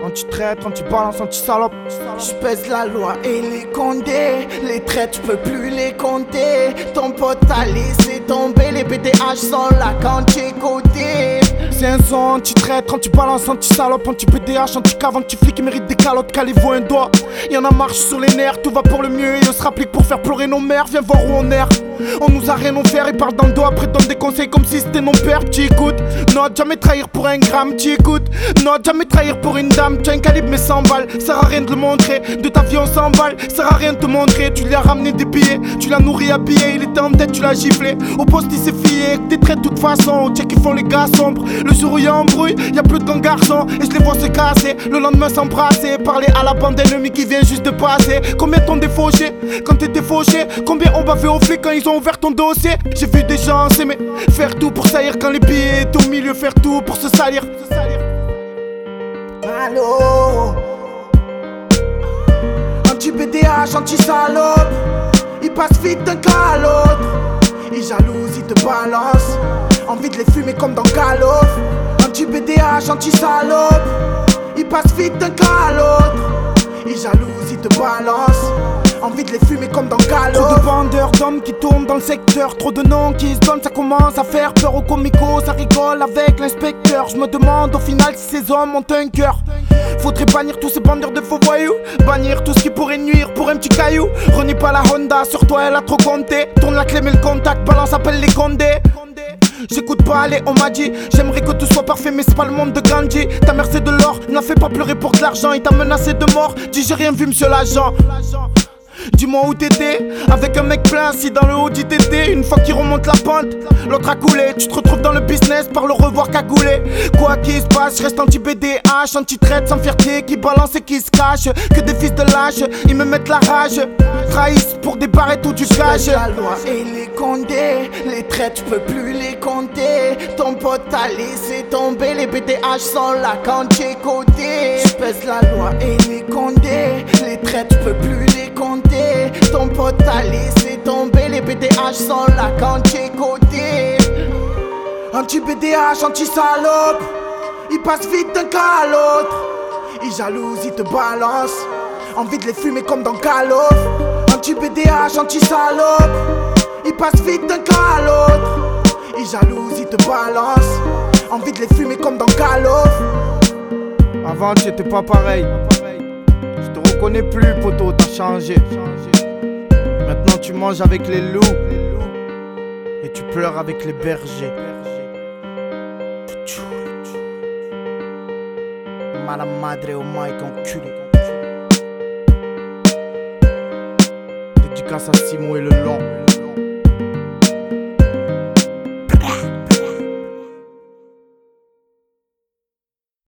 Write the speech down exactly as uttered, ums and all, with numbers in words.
Anti-traître, anti-balance, anti-salope. J'pèse la loi et les condés. Les traites, j'peux plus les compter. Ton pote a laissé tomber. Les B D H sont là quand t'es côté. C'est un son anti-traître, anti-balance, anti-salope, anti-B D H, anti-cave, anti-flic qui mérite des calottes, calez-vous un doigt. Y'en a marche sur les nerfs, tout va pour le mieux et on se rapplique pour faire pleurer nos mères. Viens voir où on erre. On nous a rien offert, ils parlent dans le dos, après donne des conseils comme si c'était nos pères. Tu écoutes, non, jamais trahir pour un gramme, tu écoutes, non, jamais trahir pour une dame. Tu as un calibre mais cent balles, sert à rien de le montrer. De ta vie on s'emballe, sert à rien de te montrer. Tu lui as ramené des billets, tu l'as nourri habillé, il était en tête, tu l'as giflé. Au poste il s'est fié, que des traits de toute façon. Au check ils font les gars sombres. Le jour où y'a embrouille, y'a plus de grands garçons. Et je les vois se casser, le lendemain s'embrasser. Parler à la bande ennemie qui vient juste de passer. Combien t'ont défauché quand t'étais fauché? Combien on bavait aux flics quand ils ont ouvert ton dossier? J'ai vu des gens s'aimer, faire tout pour saillir quand les billets étaient au milieu, faire tout pour se salir. Allô, anti-B D H, anti-salope. Ils passent vite d'un cas à l'autre. Ils jalousent, ils te balancent. Envie de les fumer comme dans Call of. Anti-B D H, anti-salope. Ils passent vite d'un cas à l'autre. Ils jalousent, ils te balancent. Envie de les fumer comme dans Call of. Trop de vendeurs d'hommes qui tournent dans le secteur. Trop de noms qui se donnent, ça commence à faire peur aux comicos. Ça rigole avec l'inspecteur. Je me demande au final si ces hommes ont un cœur. Faudrait bannir tous ces bandeurs de faux voyous. Bannir tout ce qui pourrait nuire pour un petit caillou. Renie pas la Honda, sur toi elle a trop compté. Tourne la clé mais le contact, balance, appelle les condés. J'écoute pas, allez, on m'a dit. J'aimerais que tout soit parfait, mais c'est pas le monde de Gandhi. Ta mère c'est de l'or, n'en fais pas pleurer pour de l'argent. Il t'a menacé de mort, dis j'ai rien vu, monsieur l'agent. Dis-moi où t'étais, avec un mec plein assis dans le haut du T T. Une fois qu'il remonte la pente, l'autre a coulé. Tu te retrouves dans le business par le revoir cagoulé. Quoi qu'il se passe, je reste anti-B D H, anti-traite sans fierté, qui balance et qui se cache. Que des fils de lâche, ils me mettent la rage. Trahissent pour des barrettes ou du cash. La loi et les condés, les traites, j'peux plus les compter. Ton pote a laissé tomber, les B D H sont là quand t'es côté. J'pèse la loi et les condés, les traites, j'peux plus les compter. Ton pote a laissé tomber, les B D H sont là quand t'es côté. Anti-B D H, anti-salope. Ils passent vite d'un cas à l'autre. Ils jalousent, ils te balancent. Envie de les fumer comme dans Call of. Anti-B D H, anti-salope. Ils passent vite d'un cas à l'autre. Ils jalousent, ils te balancent. Envie de les fumer comme dans Call of. Avant tu étais pas pareil. Je te reconnais plus, poto, t'as changé. Maintenant tu manges avec les loups et tu pleures avec les bergers. Madame Madre au mic enculé. Dédicace à Simon et le long.